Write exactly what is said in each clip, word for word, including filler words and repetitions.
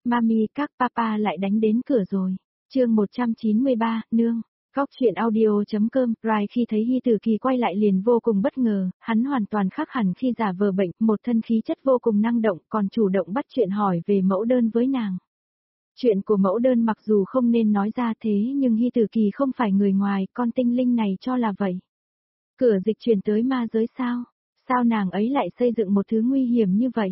Mami, các papa lại đánh đến cửa rồi. Chương một trăm chín mươi ba, nương. Góc truyện audio.com, Rai khi thấy Hy Tử Kỳ quay lại liền vô cùng bất ngờ, hắn hoàn toàn khác hẳn khi giả vờ bệnh, một thân khí chất vô cùng năng động, còn chủ động bắt chuyện hỏi về mẫu đơn với nàng. Chuyện của mẫu đơn mặc dù không nên nói ra thế nhưng Hy Tử Kỳ không phải người ngoài, con tinh linh này cho là vậy. Cửa dịch chuyển tới ma giới sao? Sao nàng ấy lại xây dựng một thứ nguy hiểm như vậy?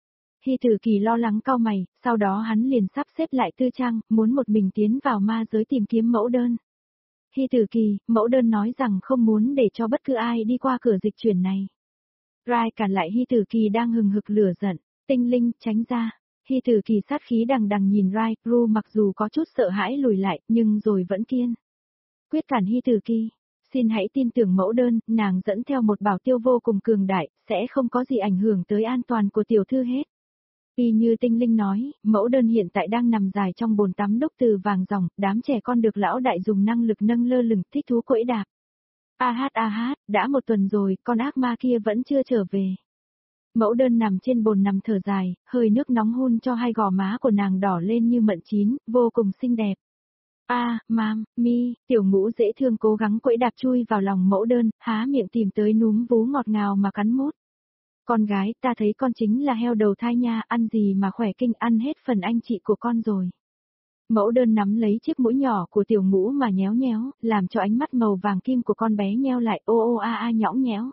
Hy Tử Kỳ lo lắng cau mày, sau đó hắn liền sắp xếp lại tư trang, muốn một mình tiến vào ma giới tìm kiếm mẫu đơn. Hy Tử Kỳ, mẫu đơn nói rằng không muốn để cho bất cứ ai đi qua cửa dịch chuyển này. Rai cản lại Hy Tử Kỳ đang hừng hực lửa giận, tinh linh, tránh ra. Hy Tử Kỳ sát khí đằng đằng nhìn Rai, Ru mặc dù có chút sợ hãi lùi lại, nhưng rồi vẫn kiên quyết cản Hy Tử Kỳ. Xin hãy tin tưởng mẫu đơn, nàng dẫn theo một bảo tiêu vô cùng cường đại, sẽ không có gì ảnh hưởng tới an toàn của tiểu thư hết. Y như tinh linh nói, mẫu đơn hiện tại đang nằm dài trong bồn tắm đúc từ vàng ròng, đám trẻ con được lão đại dùng năng lực nâng lơ lửng thích thú quẫy đạp. A hát a hát, đã một tuần rồi, con ác ma kia vẫn chưa trở về. Mẫu đơn nằm trên bồn nằm thở dài, hơi nước nóng hun cho hai gò má của nàng đỏ lên như mận chín, vô cùng xinh đẹp. A, à, mam, mi, tiểu ngũ dễ thương cố gắng quẫy đạp chui vào lòng mẫu đơn, há miệng tìm tới núm vú ngọt ngào mà cắn mút. Con gái, ta thấy con chính là heo đầu thai nha, ăn gì mà khỏe kinh, ăn hết phần anh chị của con rồi. Mẫu đơn nắm lấy chiếc mũi nhỏ của tiểu ngũ mà nhéo nhéo, làm cho ánh mắt màu vàng kim của con bé nheo lại, ô ô a a nhõng nhẽo.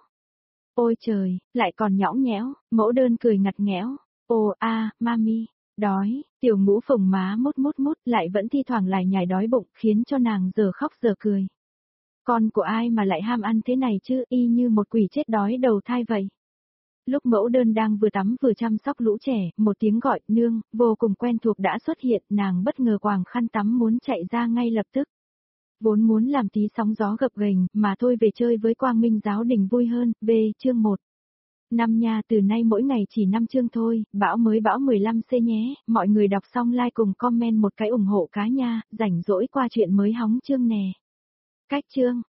Ôi trời, lại còn nhõng nhẽo, mẫu đơn cười ngặt nghẽo, ô a, mami, đói, tiểu ngũ phồng má mút mút mút, lại vẫn thi thoảng lại nhảy đói bụng, khiến cho nàng giờ khóc giờ cười. Con của ai mà lại ham ăn thế này chứ, y như một quỷ chết đói đầu thai vậy. Lúc mẫu đơn đang vừa tắm vừa chăm sóc lũ trẻ, một tiếng gọi, nương, vô cùng quen thuộc đã xuất hiện, nàng bất ngờ quàng khăn tắm muốn chạy ra ngay lập tức. Vốn muốn làm tí sóng gió gập ghềnh, mà thôi về chơi với Quang Minh giáo đình vui hơn, B, chương một. Năm nha, từ nay mỗi ngày chỉ năm chương thôi, bão mới bão mười lăm C nhé, mọi người đọc xong like cùng comment một cái ủng hộ cá nha, rảnh rỗi qua chuyện mới hóng chương nè. Cách chương.